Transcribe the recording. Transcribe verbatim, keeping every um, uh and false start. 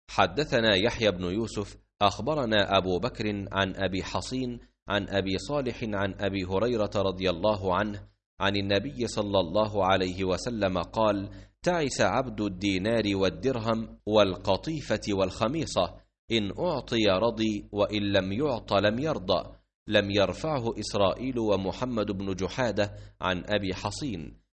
حدثنا يحيى بن يوسف أخبرنا أبو بكر عن أبي حصين عن أبي صالح عن أبي هريرة رضي الله عنه عن النبي صلى الله عليه وسلم قال: تعس عبد الدينار والدرهم والقطيفة والخميصة، إن أعطي رضي وإن لم يعط لم يرضى. لم يرفعه إسرائيل ومحمد بن جحادة عن أبي حصين.